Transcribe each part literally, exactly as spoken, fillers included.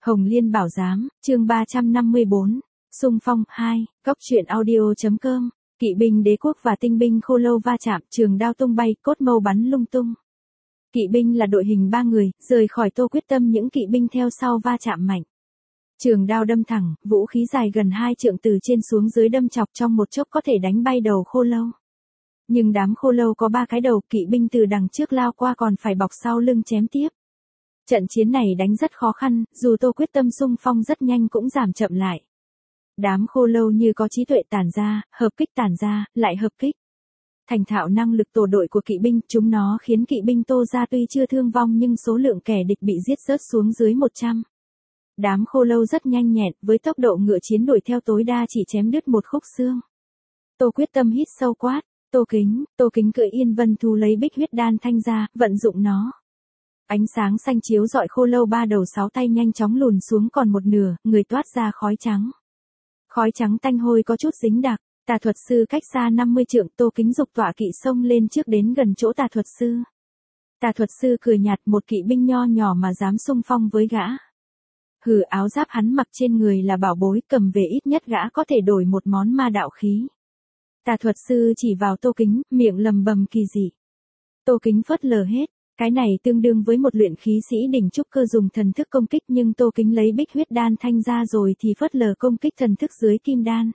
Hồng Liên Bảo Giám, chương ba trăm năm mươi bốn, Xung phong hai, Cốc truyện audio.com, kỵ binh đế quốc và tinh binh khô lâu va chạm, trường đao tung bay, cốt mâu bắn lung tung. Kỵ binh là đội hình ba người, rời khỏi Tô Quyết Tâm, những kỵ binh theo sau va chạm mạnh. Trường đao đâm thẳng, vũ khí dài gần hai trượng từ trên xuống dưới đâm chọc, trong một chốc có thể đánh bay đầu khô lâu. Nhưng đám khô lâu có ba cái đầu, kỵ binh từ đằng trước lao qua còn phải bọc sau lưng chém tiếp. Trận chiến này đánh rất khó khăn, dù Tô Quyết Tâm xung phong rất nhanh cũng giảm chậm lại. Đám khô lâu như có trí tuệ tản ra, hợp kích tản ra, lại hợp kích. Thành thạo năng lực tổ đội của kỵ binh, chúng nó khiến kỵ binh Tô gia tuy chưa thương vong nhưng số lượng kẻ địch bị giết rớt xuống dưới một trăm. Đám khô lâu rất nhanh nhẹn, với tốc độ ngựa chiến đuổi theo tối đa chỉ chém đứt một khúc xương. Tô Quyết Tâm hít sâu quát, Tô Kính, Tô Kính cưỡi Yên Vân Thú lấy bích huyết đan thanh ra, vận dụng nó. Ánh sáng xanh chiếu rọi khô lâu ba đầu sáu tay nhanh chóng lùn xuống còn một nửa, người toát ra khói trắng. Khói trắng tanh hôi có chút dính đặc, tà thuật sư cách xa năm mươi trượng, Tô Kính dục tọa kỵ xông lên trước đến gần chỗ tà thuật sư. Tà thuật sư cười nhạt, một kỵ binh nho nhỏ mà dám xung phong với gã. Hừ, áo giáp hắn mặc trên người là bảo bối, cầm về ít nhất gã có thể đổi một món ma đạo khí. Tà thuật sư chỉ vào Tô Kính, miệng lầm bầm kỳ dị. Tô Kính phớt lờ hết. Cái này tương đương với một luyện khí sĩ đỉnh trúc cơ dùng thần thức công kích, nhưng Tô Kính lấy bích huyết đan thanh ra rồi thì phớt lờ công kích thần thức dưới kim đan.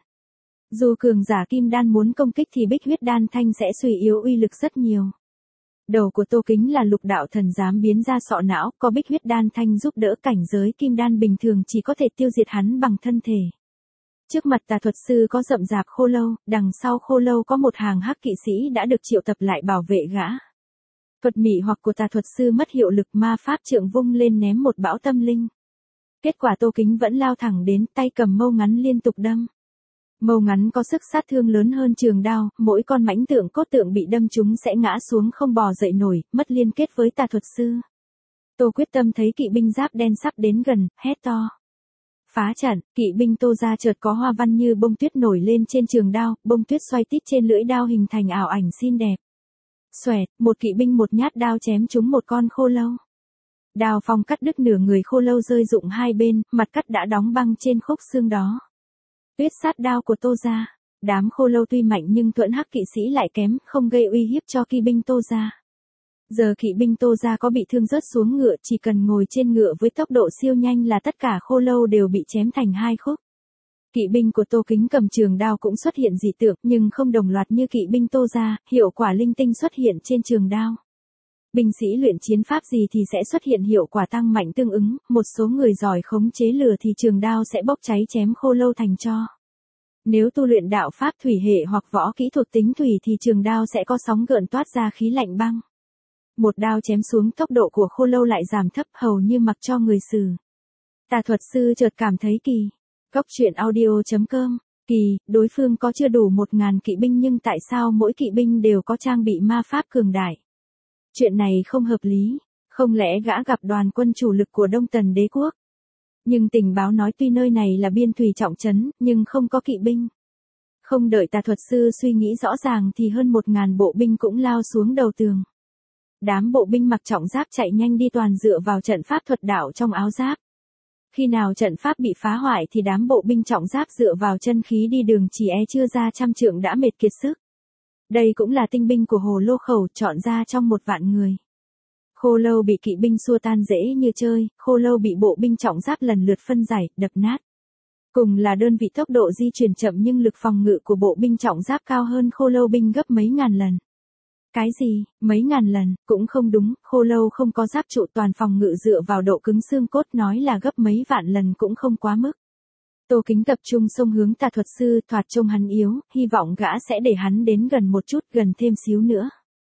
Dù cường giả kim đan muốn công kích thì bích huyết đan thanh sẽ suy yếu uy lực rất nhiều. Đầu của Tô Kính là lục đạo thần giám biến ra sọ não, có bích huyết đan thanh giúp đỡ, cảnh giới kim đan bình thường chỉ có thể tiêu diệt hắn bằng thân thể. Trước mặt tà thuật sư có rậm rạp khô lâu, đằng sau khô lâu có một hàng hắc kỵ sĩ đã được triệu tập lại bảo vệ gã. Thuật mị hoặc của tà thuật sư mất hiệu lực, ma pháp trượng vung lên ném một bão tâm linh. Kết quả Tô Kính vẫn lao thẳng đến, tay cầm mâu ngắn liên tục đâm. Mâu ngắn có sức sát thương lớn hơn trường đao, mỗi con mãnh tượng cốt tượng bị đâm trúng sẽ ngã xuống không bò dậy nổi, mất liên kết với tà thuật sư. Tô Quyết Tâm thấy kỵ binh giáp đen sắp đến gần, hét to. Phá trận, kỵ binh Tô gia chợt có hoa văn như bông tuyết nổi lên trên trường đao, bông tuyết xoay tít trên lưỡi đao hình thành ảo ảnh xinh đẹp. Xoẹt, một kỵ binh một nhát đao chém trúng một con khô lâu. Đao phong cắt đứt nửa người khô lâu rơi rụng hai bên, mặt cắt đã đóng băng trên khúc xương đó. Tuyết sát đao của Tô gia. Đám khô lâu tuy mạnh nhưng thuẫn hắc kỵ sĩ lại kém, không gây uy hiếp cho kỵ binh Tô gia. Giờ kỵ binh Tô gia có bị thương rớt xuống ngựa, chỉ cần ngồi trên ngựa với tốc độ siêu nhanh là tất cả khô lâu đều bị chém thành hai khúc. Kỵ binh của Tô Kính cầm trường đao cũng xuất hiện dị tượng, nhưng không đồng loạt như kỵ binh Tô gia, hiệu quả linh tinh xuất hiện trên trường đao. Binh sĩ luyện chiến pháp gì thì sẽ xuất hiện hiệu quả tăng mạnh tương ứng, một số người giỏi khống chế lửa thì trường đao sẽ bốc cháy chém khô lâu thành tro. Nếu tu luyện đạo pháp thủy hệ hoặc võ kỹ thuộc tính thủy thì trường đao sẽ có sóng gợn toát ra khí lạnh băng. Một đao chém xuống, tốc độ của khô lâu lại giảm thấp, hầu như mặc cho người xử. Tà thuật sư chợt cảm thấy kỳ. Cốc truyện audio.com, kỳ, đối phương có chưa đủ một ngàn kỵ binh nhưng tại sao mỗi kỵ binh đều có trang bị ma pháp cường đại? Chuyện này không hợp lý, không lẽ gã gặp đoàn quân chủ lực của Đông Tần đế quốc? Nhưng tình báo nói tuy nơi này là biên thủy trọng trấn, nhưng không có kỵ binh. Không đợi tà thuật sư suy nghĩ rõ ràng thì hơn một ngàn bộ binh cũng lao xuống đầu tường. Đám bộ binh mặc trọng giáp chạy nhanh đi toàn dựa vào trận pháp thuật đạo trong áo giáp. Khi nào trận pháp bị phá hoại thì đám bộ binh trọng giáp dựa vào chân khí đi đường chỉ e chưa ra trăm trượng đã mệt kiệt sức. Đây cũng là tinh binh của Hồ Lô Khẩu chọn ra trong một vạn người. Khô lâu bị kỵ binh xua tan dễ như chơi, khô lâu bị bộ binh trọng giáp lần lượt phân giải, đập nát. Cùng là đơn vị tốc độ di chuyển chậm nhưng lực phòng ngự của bộ binh trọng giáp cao hơn khô lâu binh gấp mấy ngàn lần. Cái gì, mấy ngàn lần, cũng không đúng, khô lâu không có giáp trụ, toàn phòng ngự dựa vào độ cứng xương cốt, nói là gấp mấy vạn lần cũng không quá mức. Tô Kính tập trung xông hướng tà thuật sư, thoạt trông hắn yếu, hy vọng gã sẽ để hắn đến gần một chút, gần thêm xíu nữa.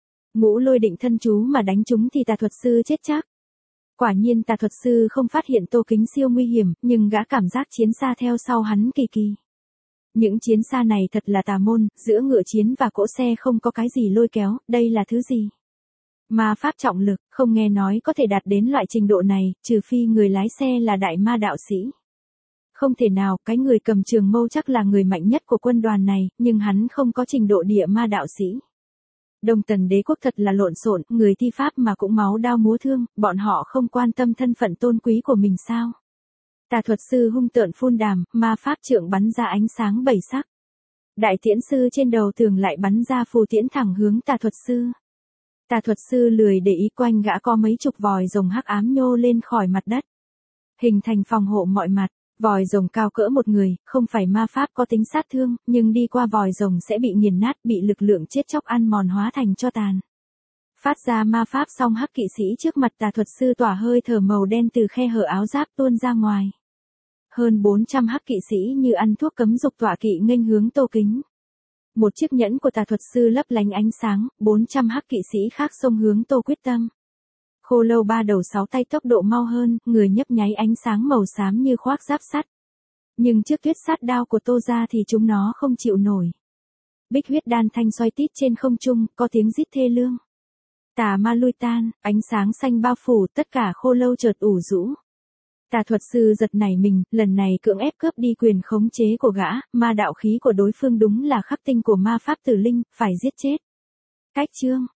Ngũ lôi định thân chú mà đánh chúng thì tà thuật sư chết chắc. Quả nhiên tà thuật sư không phát hiện Tô Kính siêu nguy hiểm, nhưng gã cảm giác chiến xa theo sau hắn kỳ kỳ. Những chiến xa này thật là tà môn, giữa ngựa chiến và cỗ xe không có cái gì lôi kéo, đây là thứ gì? Ma pháp trọng lực, không nghe nói có thể đạt đến loại trình độ này, trừ phi người lái xe là đại ma đạo sĩ. Không thể nào, cái người cầm trường mâu chắc là người mạnh nhất của quân đoàn này, nhưng hắn không có trình độ địa ma đạo sĩ. Đông Tần đế quốc thật là lộn xộn, người thi pháp mà cũng máu đao múa thương, bọn họ không quan tâm thân phận tôn quý của mình sao? Tà thuật sư hung tợn phun đàm, ma pháp trượng bắn ra ánh sáng bảy sắc. Đại tiễn sư trên đầu tường lại bắn ra phù tiễn thẳng hướng tà thuật sư. Tà thuật sư lười để ý, quanh gã có mấy chục vòi rồng hắc ám nhô lên khỏi mặt đất, hình thành phòng hộ mọi mặt. Vòi rồng cao cỡ một người, không phải ma pháp có tính sát thương, nhưng đi qua vòi rồng sẽ bị nghiền nát, bị lực lượng chết chóc ăn mòn hóa thành tro tàn. Phát ra ma pháp xong, hắc kỵ sĩ trước mặt tà thuật sư tỏa hơi thở màu đen từ khe hở áo giáp tuôn ra ngoài. Hơn bốn trăm hắc kỵ sĩ như ăn thuốc cấm dục tọa kỵ nghênh hướng Tô Kính. Một chiếc nhẫn của tà thuật sư lấp lánh ánh sáng, bốn trăm hắc kỵ sĩ khác xông hướng Tô Quyết Tâm. Khô lâu ba đầu sáu tay tốc độ mau hơn, người nhấp nháy ánh sáng màu xám như khoác giáp sắt. Nhưng trước tuyết sát đao của Tô ra thì chúng nó không chịu nổi. Bích huyết đan thanh xoay tít trên không trung, có tiếng rít thê lương. Tà ma lui tan, ánh sáng xanh bao phủ, tất cả khô lâu chợt ủ rũ. Tà thuật sư giật nảy mình, lần này cưỡng ép cướp đi quyền khống chế của gã, ma đạo khí của đối phương đúng là khắc tinh của ma pháp tử linh, phải giết chết. Cách chương